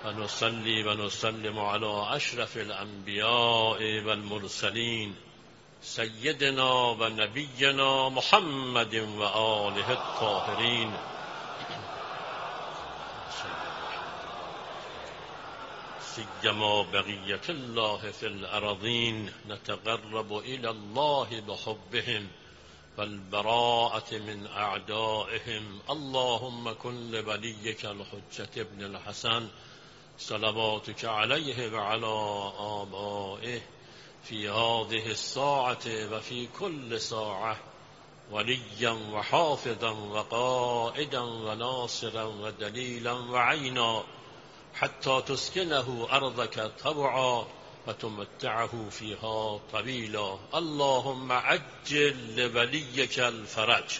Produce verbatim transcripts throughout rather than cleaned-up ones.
و نصلی و نسلم علی اشرف الانبیاء والمرسلین سیدنا و نبینا محمد و آله الطاهرین. سیما بقیت الله فی الارضین نتقرب الی الله بحبهم والبراءة من اعدائهم. اللهم کن لولیک الحجة ابن الحسن صلواتك علیه و علی آبائه فی هذه الساعة و فی کل ساعة ولیا و حافظا و قائدا و ناصرا و دلیلا و عینا حتی تسکنه ارضك طوعا و تمتعه فیها طویلا. اللهم عجل لولیک الفرج.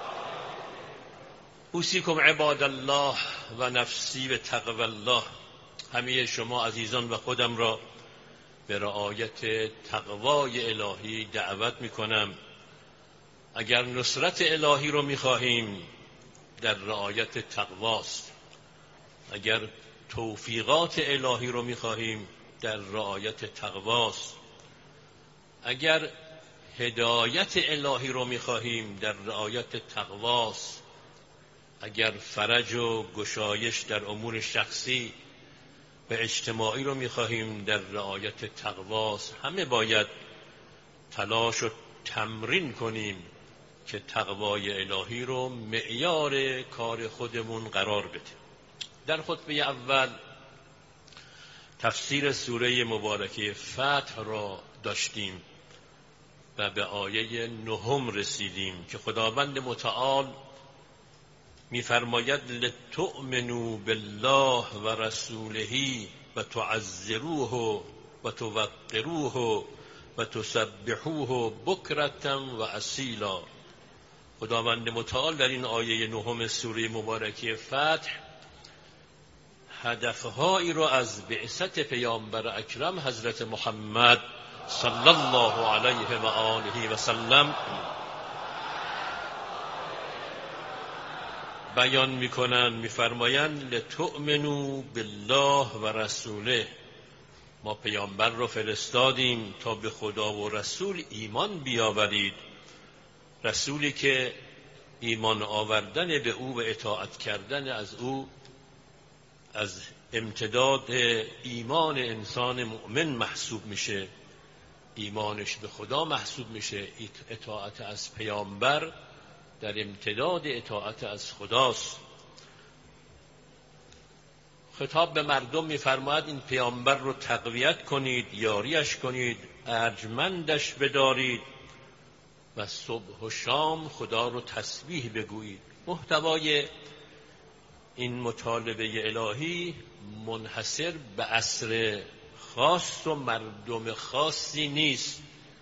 اوصیکم عباد الله و نفسی به تقوی الله. همه شما عزیزان و خودم را به رعایت تقوای الهی دعوت میکنم. اگر نصرت الهی رو میخواهیم در رعایت تقواست، اگر توفیقات الهی رو میخواهیم در رعایت تقواست، اگر هدایت الهی رو میخواهیم در رعایت تقواست، اگر فرج و گشایش در امور شخصی و اجتماعی رو میخواهیم در رعایت تقواست. همه باید تلاش و تمرین کنیم که تقوای الهی رو معیار کار خودمون قرار بدیم. در خطبه اول تفسیر سوره مبارکه فتح را داشتیم و به آیه نهم رسیدیم که خداوند متعال می‌فرماید لتؤمنوا بالله و رسوله و تعزروه و توقروه و تسبحوه بکرة و اصیلا. خداوند متعال در این آیه نهم سوره مبارکه فتح هدفهایی را از بعثت پیامبر اکرم حضرت محمد صلی الله علیه و آله و سلم بیان میکنن. میفرمایند لتؤمنوا بالله و رسوله. ما پیامبر را فرستادیم تا به خدا و رسول ایمان بیاورید. رسولی که ایمان آوردن به او و اطاعت کردن از او از امتداد ایمان انسان مؤمن محسوب میشه، ایمانش به خدا محسوب میشه. اطاعت از پیامبر در امتداد اطاعت از خداست. خطاب به مردم میفرماید این پیامبر رو تقویت کنید، یاریش کنید، ارجمندش بدارید و صبح و شام خدا رو تسبیح بگویید. محتوای این مطالبه الهی منحصر به عصر خاص و مردم خاصی نیست.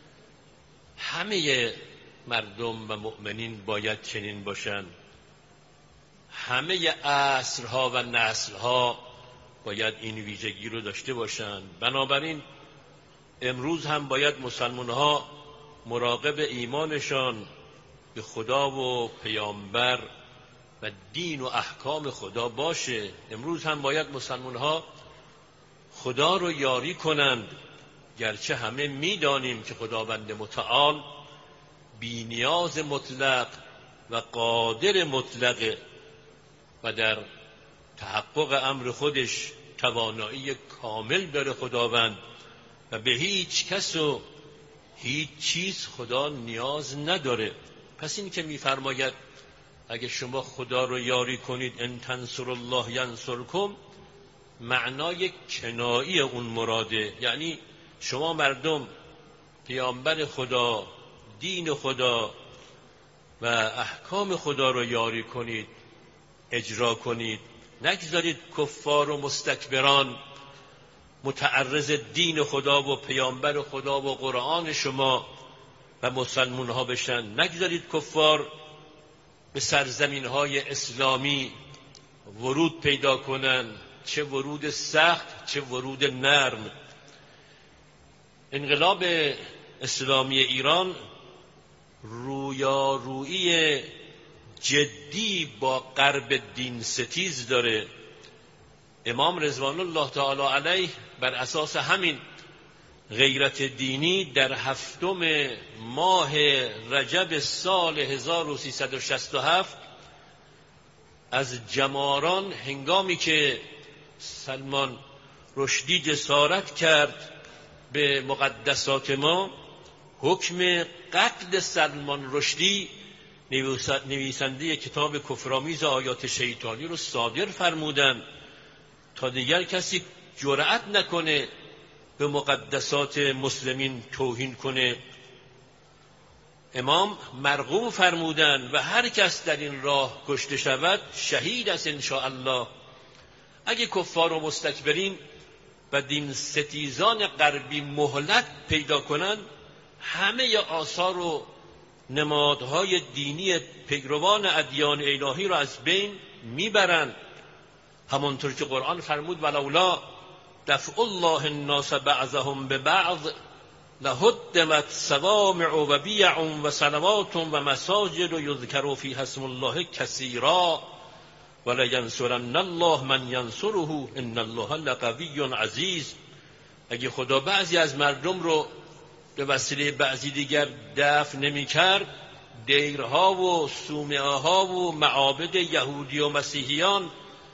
همه مردم و مؤمنین باید چنین باشند. همه عصرها و نسلها باید این ویژگی رو داشته باشند. بنابراین امروز هم باید مسلمانها مراقب ایمانشان به خدا و پیامبر و دین و احکام خدا باشه. امروز هم باید مسلمانها خدا رو یاری کنند، گرچه همه میدانیم که خداوند متعال بی نیاز مطلق و قادر مطلق و در تحقق امر خودش توانایی کامل داره خداوند و به هیچ کس و هیچ چیز خدا نیاز نداره. پس این که میفرماید اگه شما خدا رو یاری کنید ان تنصر الله ینصرکم، معنای کنایی اون مراده. یعنی شما مردم پیامبر خدا، دین خدا و احکام خدا رو یاری کنید، اجرا کنید. نگذارید کفار و مستکبران متعرض دین خدا و پیامبر خدا و قرآن شما و مسلمان ها بشن. نگذارید کفار به سرزمین های اسلامی ورود پیدا کنن، چه ورود سخت چه ورود نرم. انقلاب اسلامی ایران رویارویی جدی با غرب دین ستیز داره امام رضوان الله تعالی علیه بر اساس همین غیرت دینی در هفتم ماه رجب سال هزار و سیصد و شصت و هفت از جماران هنگامی که سلمان رشدی جسارت کرد به مقدسات ما، حکم قتل سلمان رشدی نویسنده کتاب کفرآمیز آیات شیطانی رو صادر فرمودند تا دیگر کسی جرأت نکنه به مقدسات مسلمین توهین کنه. امام مرغوم فرمودند و هر کس در این راه کشته شود شهید است انشاءالله. اگه کفار و مستکبرین و دین ستیزان غربی مهلت پیدا کنند، همه آثار و نمادهای دینی پیروان ادیان الهی را از بین میبرند. همانطور که قرآن فرمود ولولا دفع الله الناس بعضهم ببعض لهدمت صوامع و بیع و صلوات و مساجد و یذکر فیها اسم الله کثیرا ولینصرن الله من ینصره ان الله لقوی عزیز. اگه خدا بعضی از مردم رو به وسیله بعضی دیگر دفع نمی کرد، دیرها و صومعه ها و معابد یهودی و مسیحیان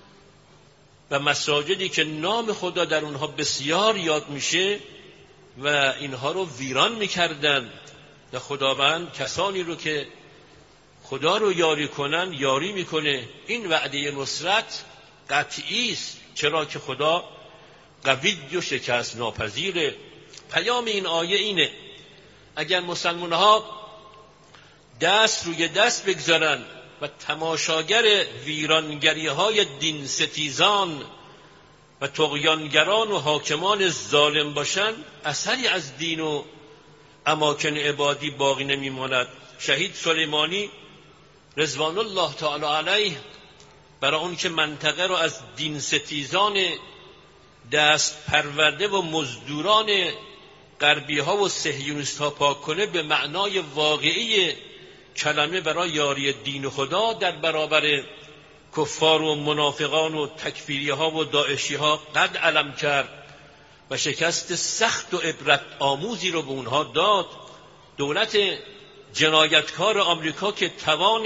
و مساجدی که نام خدا در اونها بسیار یاد میشه و اینها رو ویران میکردن. و خداوند کسانی رو که خدا رو یاری کنن یاری میکنه. این وعده نصرت قطعی است، چرا که خدا قوی و شکست ناپذیره. پیام این آیه اینه اگر مسلمان ها دست روی دست بگذارن و تماشاگر ویرانگری های دین ستیزان و طغیانگران و حاکمان ظالم باشن، اثری از دین و اماکن عبادی باقی نمیماند. شهید سلیمانی رضوان الله تعالی علیه برای اون که منطقه رو از دین ستیزان دست پرورده و مزدوران غربی ها و صهیونیست ها پاک کنه، به معنای واقعی کلمه برای یاری دین خدا در برابر کفار و منافقان و تکفیری ها و داعشی ها قد علم کرد و شکست سخت و عبرت آموزی رو به اونها داد. دولت جنایتکار آمریکا که توان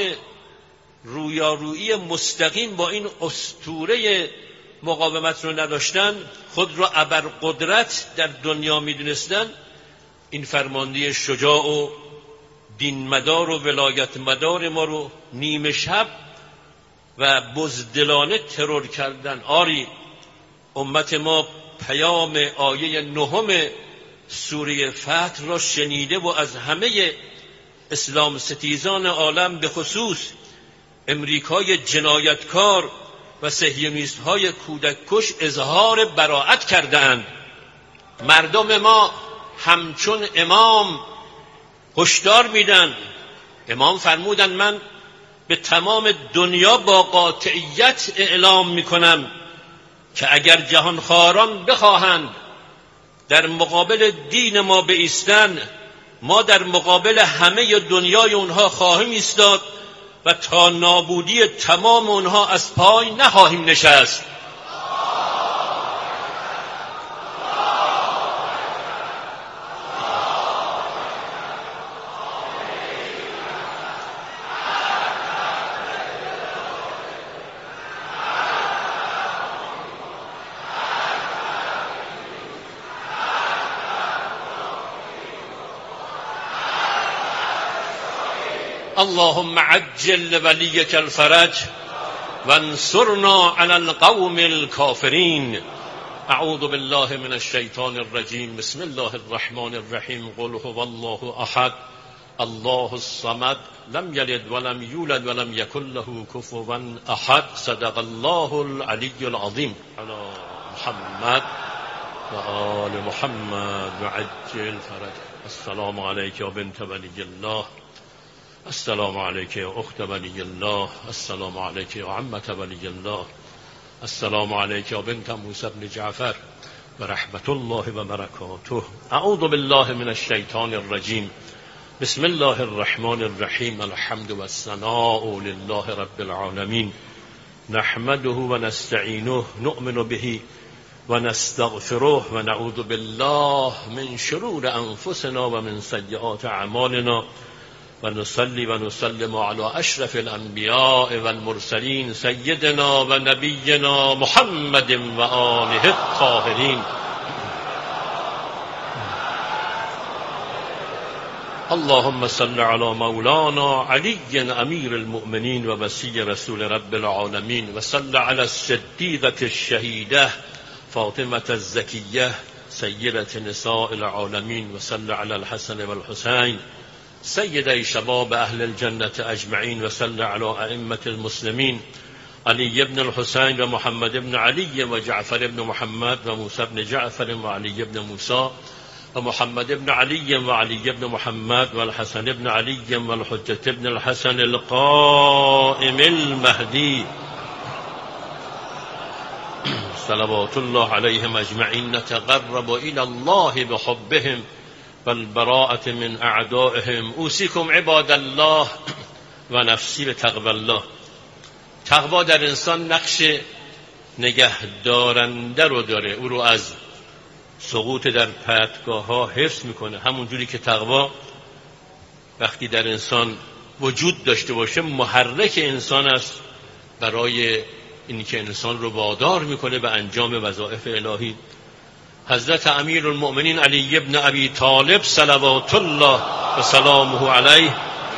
رویارویی مستقیم با این اسطوره مقاومت رو نداشتن، خود را ابرقدرت در دنیا میدونستن، این فرمانده شجاع و دین مدار و ولایت مدار ما رو نیمه شب و بزدلانه ترور کردن. آری امت ما پیام آیه نهم سوره فتح را شنیده و از همه اسلام ستیزان عالم به خصوص امریکای جنایتکار و صهیونیست های کودک کش اظهار براءت کردند. مردم ما همچون امام هشدار میدن. امام فرمودن من به تمام دنیا با قاطعیت اعلام میکنم که اگر جهانخواران بخواهند در مقابل دین ما بایستند، ما در مقابل همه دنیای اونها خواهیم ایستاد و تا نابودی تمام اونها از پای نخواهیم نشست. اللهم عجل لوليك الفرج وانصرنا على القوم الكافرين. اعوذ بالله من الشيطان الرجيم. بسم الله الرحمن الرحيم. قل هو الله احد الله الصمد لم يلد ولم يولد ولم يكن له كفوا احد. صدق الله العلي العظيم. على محمد و آل محمد وعجل فرج. السلام عليك يا بنت ولي الله. السلام عليك يا أخت ولي الله. السلام عليك يا عمة ولي الله. السلام عليك يا بنت موسى بن جعفر ورحمة الله وبركاته. أعوذ بالله من الشيطان الرجيم. بسم الله الرحمن الرحيم. الحمد والثناء لله رب العالمين نحمده و نستعینه نؤمن به و نستغفره و نعوذ بالله من شرور انفسنا و من سیئات اعمالنا و نصلی و نسلم علی اشرف الانبیاء والمرسلین سیدنا و نبینا محمد و آله الطاهرین. اللهم صل على مولانا علی امیر المؤمنین و وصی رسول رب العالمین و صل على الصدیقة الشهیده فاطمة الزکیه سیدة نساء العالمین و صل على الحسن والحسین سیدی شباب اهل الجنة اجمعین و صل على ائمة المسلمین علی بن الحسین و محمد بن علی و جعفر بن محمد و موسی بن جعفر و علی بن موسی و محمد بن علی و علی بن محمد و الحسن بن علی و الحجة بن الحسن القائم المهدی صلوات الله علیهم اجمعین. نتقرب الى الله بحبهم والبراءة من اعدائهم. اوصیکم عباد الله و نفسی به تقوی الله. تقوا در انسان نقش نگهدارنده رو داره، او رو از سقوط در پرتگاه ها حفظ میکنه. همون جوری که تقوا وقتی در انسان وجود داشته باشه محرک انسان است برای اینی که انسان رو وادار میکنه به انجام وظایف الهی. حضرت امیر المؤمنین علی ابن ابی طالب صلوات الله و سلامه علیه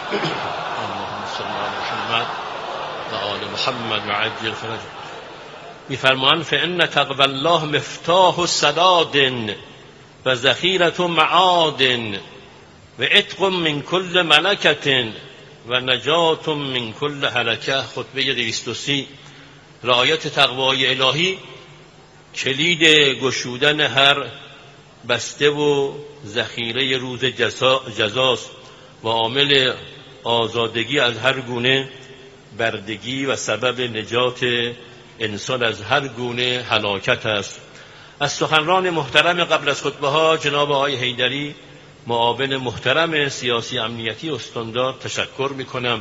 اللهم صل علی محمد و آل محمد و عجل فرجه میفرمایند فإن تقوی الله مفتاح سداد و ذخیرة معاد و عتق من کل ملکة و نجات من کل هلکه. خطبه دویست و سی. رعایت تقوای الهی کلید گشودن هر بسته و ذخیره روز جزاست و عامل آزادگی از هر گونه بردگی و سبب نجات انسان از هر گونه هلاکت است. از سخنران محترم قبل از خطبه ها جناب آقای حیدری معاون محترم سیاسی امنیتی استاندار تشکر میکنم.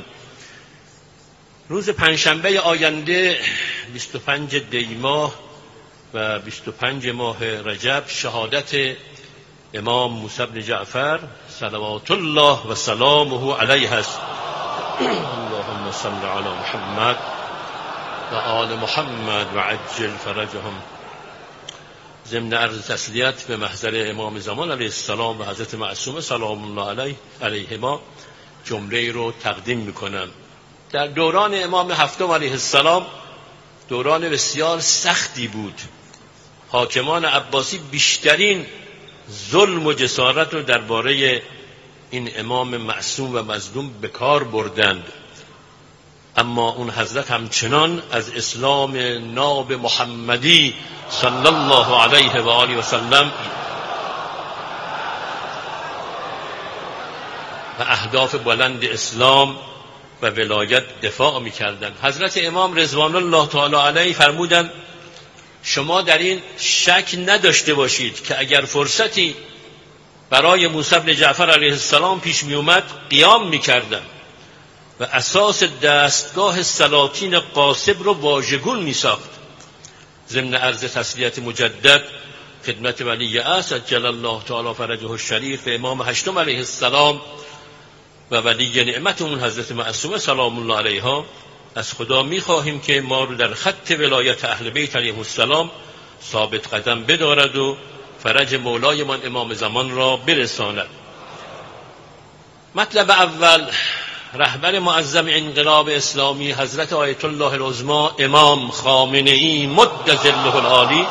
روز پنجشنبه آینده بیست و پنج دی ماه و بیست و پنج ماه رجب شهادت امام موسی بن جعفر صلوات الله و سلامه علیه است. اللهم صل علی محمد و آل محمد و عجل فرجهم. ضمن عرض تسلیت به محضر امام زمان علیه السلام و حضرت معصومه سلام الله علیه علیهما جمله رو تقدیم میکنم. در دوران امام هفتم علیه السلام دوران بسیار سختی بود. حاکمان عباسی بیشترین ظلم و جسارت رو درباره این امام معصوم و مظلوم به کار بردند، اما اون حضرت همچنان از اسلام ناب محمدی صلی الله علیه و آله و سلم و اهداف بلند اسلام و ولایت دفاع می‌کردند. حضرت امام رضوان الله تعالی علیه فرمودند شما در این شک نداشته باشید که اگر فرصتی برای موسی بن جعفر علیه السلام پیش می اومد قیام می‌کردم و اساس دستگاه سلاطین غاصب رو واژگون می‌ساخت. ضمن عرض تسلیت مجدد خدمت ولی عصر عجل الله تعالی فرجه الشریف امام هشتم علیه السلام و ولی نعمتمون حضرت معصومه سلام الله علیها از خدا می‌خواهیم که ما رو در خط ولایت اهل بیت علیهم السلام ثابت قدم بدارد و فرج مولایمان امام زمان را برساند. مطلب اول، رهبر معظم انقلاب اسلامی حضرت آیت الله العظمی امام خامنه‌ای مد ظله العالی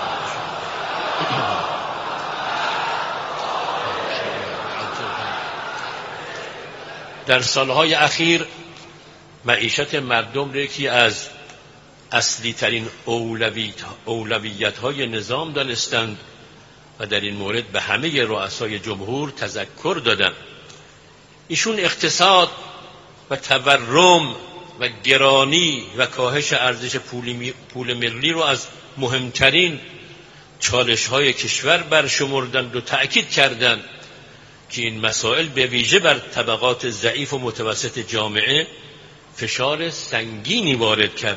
در سالهای اخیر معیشت مردم را یکی از اصلی ترین اولویت های نظام دانستند و در این مورد به همه رؤسای جمهور تذکر دادند. ایشون اقتصاد و تورم و گرانی و کاهش ارزش پول ملی رو از مهمترین چالش های کشور برشمردند و تأکید کردند که این مسائل به ویژه بر طبقات ضعیف و متوسط جامعه فشار سنگینی وارد کرده.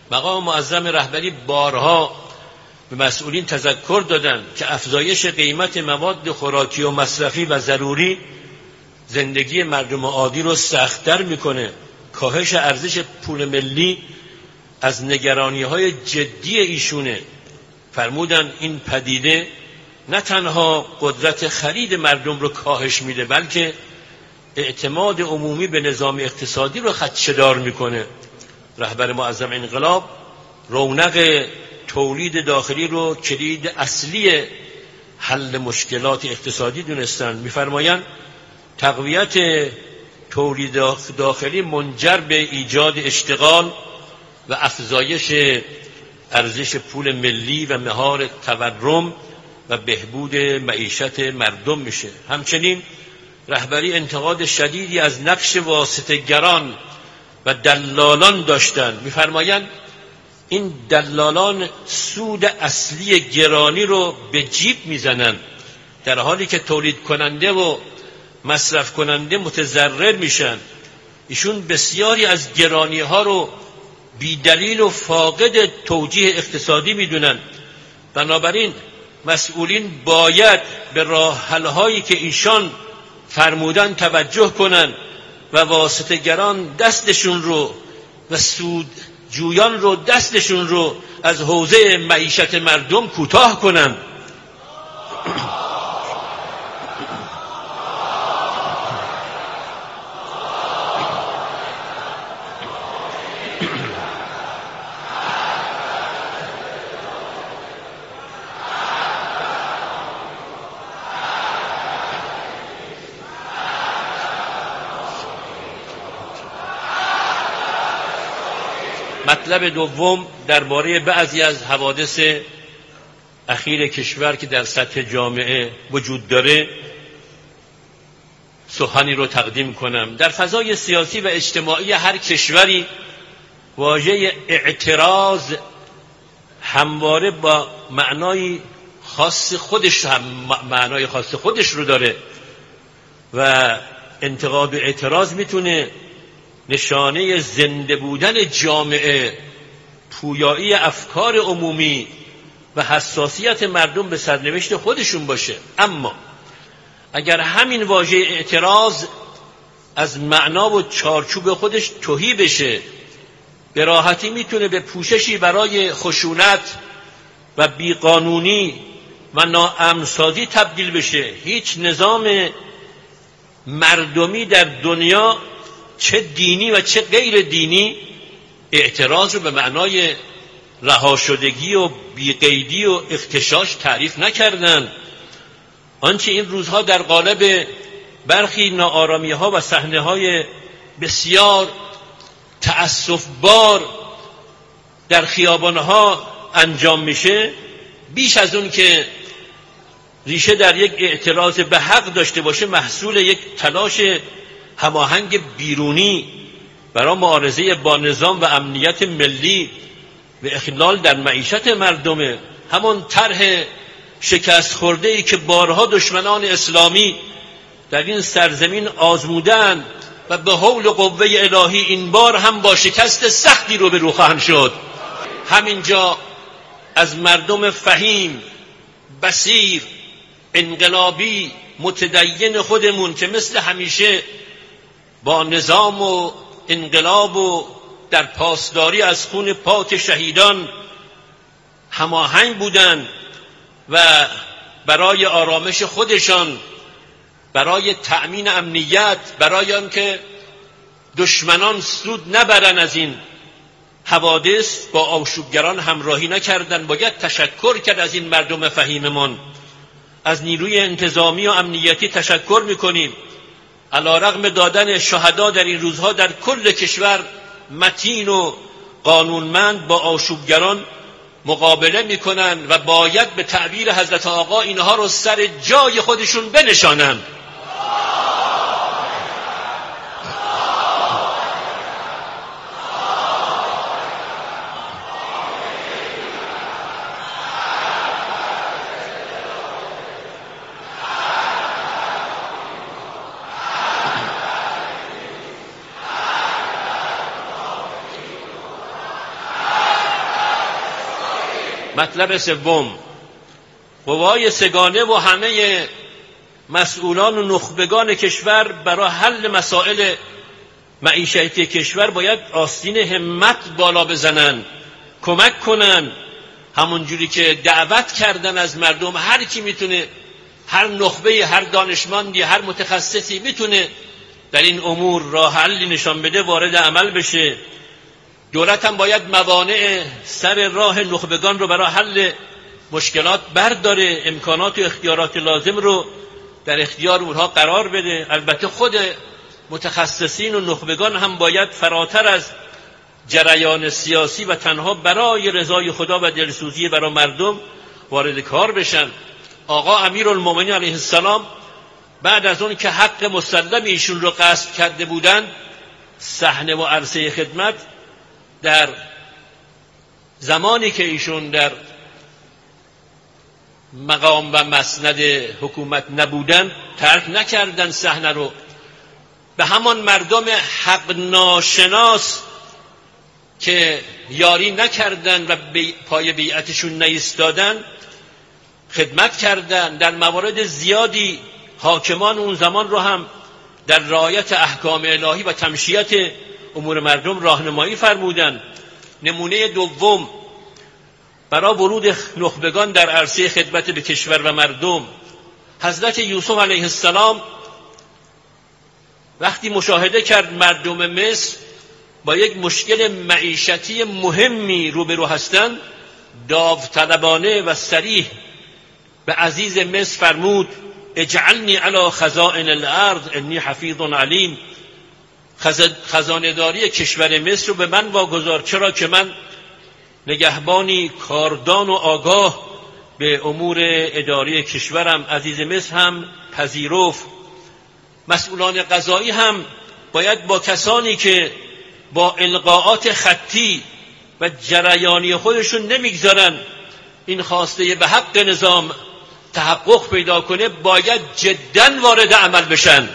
مقام معظم رهبری بارها به مسئولین تذکر دادن که افزایش قیمت مواد خوراکی و مصرفی و ضروری زندگی مردم عادی رو سخت‌تر میکنه. کاهش ارزش پول ملی از نگرانی‌های جدی ایشونه. فرمودن این پدیده نه تنها قدرت خرید مردم رو کاهش میده، بلکه اعتماد عمومی به نظام اقتصادی رو خدشه‌دار میکنه. رهبر معظم انقلاب رونق تولید داخلی رو کلید اصلی حل مشکلات اقتصادی دونستن. میفرمایند تقویت تولید داخلی منجر به ایجاد اشتغال و افزایش ارزش پول ملی و مهار تورم و بهبود معیشت مردم میشه. همچنین رهبری انتقاد شدیدی از نقش واسطه‌گران و دلالان داشتند. میفرمایند این دلالان سود اصلی گرانی رو به جیب میزنن، در حالی که تولید کننده و مصرف کننده متضرر میشن. ایشون بسیاری از گرانی ها رو بی دلیل و فاقد توجیه اقتصادی میدونن. بنابراین مسئولین باید به راه حل هایی که ایشان فرمودن توجه کنن و واسطه‌گران دستشون رو و سود جویان رو دستشون رو از حوزه معیشت مردم کوتاه کنن. مطلب دوم درباره بعضی از حوادث اخیر کشور که در سطح جامعه وجود داره سخنی رو تقدیم کنم. در فضای سیاسی و اجتماعی هر کشوری واژه اعتراض همواره با معنای خاص خودش هم معنای خاص خودش رو داره و انتقاد و اعتراض میتونه نشانه زنده بودن جامعه، پویایی افکار عمومی و حساسیت مردم به سرنوشت خودشون باشه. اما اگر همین واژه اعتراض از معنا و چارچوب خودش تهی بشه، به راحتی میتونه به پوششی برای خشونت و بیقانونی و ناامن‌سازی تبدیل بشه. هیچ نظام مردمی در دنیا، چه دینی و چه غیر دینی، اعتراض رو به معنای رهاشدگی و بیقیدی و اغتشاش تعریف نکردن. آنچه این روزها در قالب برخی ناآرامی ها و صحنه های بسیار تأسف بار در خیابان ها انجام میشه، بیش از اون که ریشه در یک اعتراض به حق داشته باشه، محصول یک تلاش هماهنگ بیرونی برای معارضه با نظام و امنیت ملی و اخلال در معیشت مردمه. همون طرح شکست خورده ای که بارها دشمنان اسلامی در این سرزمین آزمودند و به حول قوه الهی این بار هم با شکست سختی رو به رو خواهند شد. همینجا از مردم فهیم، بصیر، انقلابی، متدین خودمون که مثل همیشه با نظام و انقلاب و در پاسداری از خون پاک شهیدان هماهنگ بودند و برای آرامش خودشان، برای تأمین امنیت، برای آنکه دشمنان سود نبرن از این حوادث، با آشوبگران همراهی نکردند. باید تشکر کرد از این مردم فهیممان. از نیروی انتظامی و امنیتی تشکر میکنیم. علیرغم دادن شهدا در این روزها در کل کشور متین و قانونمند با آشوبگران مقابله میکنن و باید به تعبیر حضرت آقا اینها رو سر جای خودشون بنشانن. مطلب سوم، قوای سگانه و همه مسئولان و نخبگان کشور برای حل مسائل معیشتی کشور باید آستین همت بالا بزنن، کمک کنن، همون جوری که دعوت کردن از مردم. هر کی میتونه، هر نخبه، هر دانشمندی، هر متخصصی میتونه در این امور راه حلی نشان بده، وارد عمل بشه. دولت هم باید موانع سر راه نخبگان رو برای حل مشکلات برداره، امکانات و اختیارات لازم رو در اختیار اونها قرار بده. البته خود متخصصین و نخبگان هم باید فراتر از جریان سیاسی و تنها برای رضای خدا و دلسوزی برای مردم وارد کار بشن. آقا امیرالمومنین علیه السلام بعد از اون که حق مسلم ایشون رو غصب کرده بودند، صحنه و عرصه خدمت در زمانی که ایشون در مقام و مسند حکومت نبودن ترک نکردن صحنه رو، به همان مردم حق ناشناس که یاری نکردن و پای بیعتشون نایستادن خدمت کردن. در موارد زیادی حاکمان اون زمان رو هم در رعایت احکام الهی و تمشیت امور مردم راهنمایی فرمودند. نمونه دوم برای ورود نخبگان در عرصه خدمت به کشور و مردم، حضرت یوسف علیه السلام وقتی مشاهده کرد مردم مصر با یک مشکل معیشتی مهمی روبرو هستند، داوطلبانه و صریح به عزیز مصر فرمود اجعلنی علی خزائن الارض انی حفیظ علیم. خزانه‌داری کشور مصر رو به من واگذار، چرا که من نگهبانی کاردان و آگاه به امور اداری کشورم. عزیز مصر هم پذیرفت. مسئولان قضایی هم باید با کسانی که با القاءات خطی و جریانی خودشون نمیگذارن این خواسته به حق نظام تحقق پیدا کنه، باید جداً وارد عمل بشن.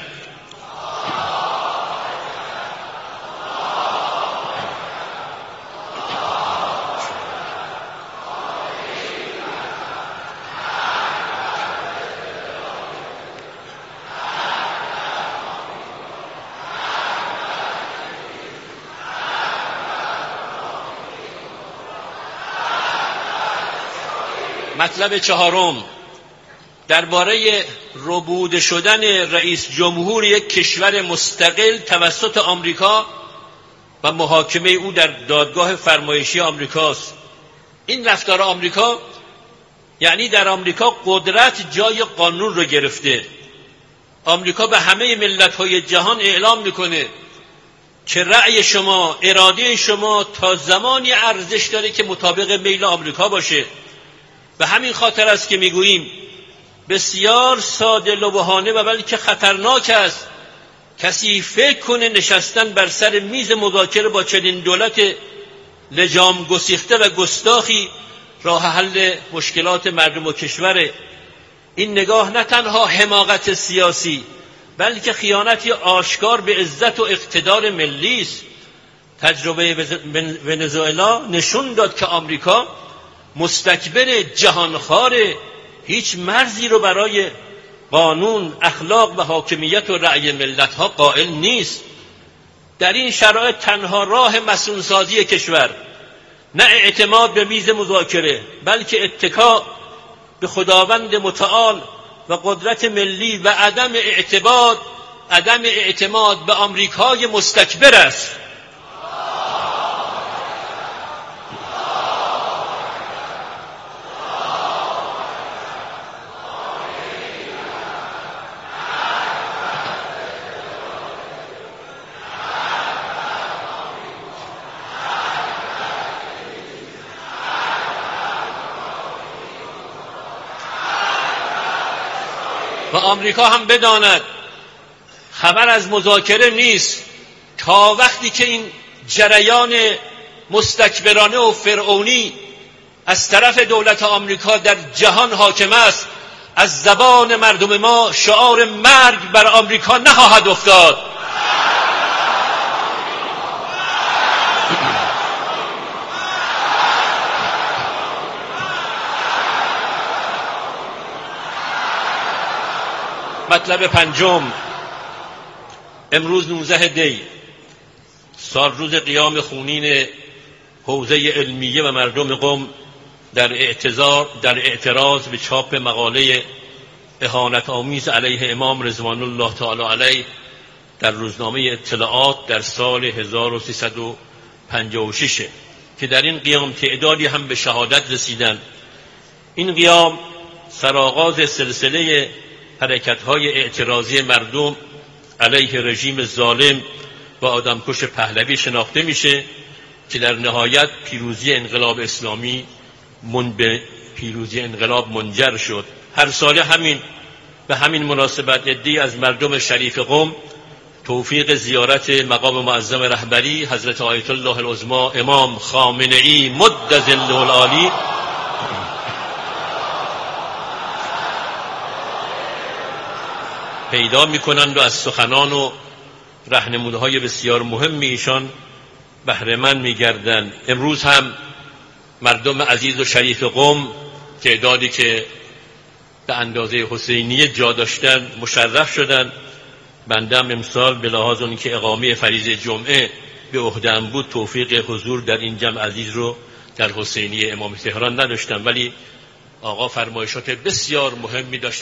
مطلب چهارم درباره ربود شدن رئیس جمهور یک کشور مستقل توسط آمریکا و محاکمه او در دادگاه فرمایشی آمریکاست. این رفتار آمریکا یعنی در آمریکا قدرت جای قانون رو گرفته. آمریکا به همه ملت‌های جهان اعلام میکنه که رأی شما، اراده شما تا زمانی ارزش داره که مطابق میل آمریکا باشه. به همین خاطر است که میگوییم بسیار ساده لوحانه و بلکه خطرناک است کسی فکر کنه نشستن بر سر میز مذاکره با چنین دولت لجام گسیخته و گستاخی راه حل مشکلات مردم و کشوره. این نگاه نه تنها حماقت سیاسی بلکه خیانتی آشکار به عزت و اقتدار ملی است. تجربه ونزوئلا نشون داد که آمریکا مستکبر، جهانخوار، هیچ مرزی رو برای قانون، اخلاق و حاکمیت و رأی ملت‌ها قائل نیست. در این شرایط تنها راه مسئول‌سازی کشور نه اعتماد به میز مذاکره بلکه اتکا به خداوند متعال و قدرت ملی و عدم اعتماد عدم اعتماد به آمریکای مستکبر است. و آمریکا هم بداند خبر از مذاکره نیست تا وقتی که این جریان مستکبرانه و فرعونی از طرف دولت آمریکا در جهان حاکم است، از زبان مردم ما شعار مرگ بر آمریکا نخواهد افتاد. مطلب پنجم، امروز نوزده دی سال روز قیام خونین حوزه علمیه و مردم قم در اعتراض در اعتراض به چاپ مقاله اهانت آمیز علیه امام رضوان الله تعالی علیه در روزنامه اطلاعات در سال هزار و سیصد و پنجاه و شش که در این قیام تعدادی هم به شهادت رسیدند. این قیام سرآغاز سلسله حرکت‌های اعتراضی مردم علیه رژیم ظالم و آدمکش پهلوی شناخته میشه که در نهایت پیروزی انقلاب اسلامی من به پیروزی انقلاب منجر شد. هر ساله همین به همین مناسبت عده‌ای از مردم شریف قم توفیق زیارت مقام معظم رهبری حضرت آیت الله العظما امام خامنه‌ای مد ظله العالی پیدا میکنند و از سخنان و راهنمودهای بسیار مهم ایشان بهره مند میگردند. امروز هم مردم عزیز و شریف قم تعدادی که به اندازه حسینیه جا داشتن مشرف شدند. بنده هم امسال به لحاظ اون که اقامه فریضه جمعه به عهده‌ام بود توفیق حضور در این جمع عزیز رو در حسینیه امام تهران نداشتم، ولی آقا فرمایشات بسیار مهمی داشتن.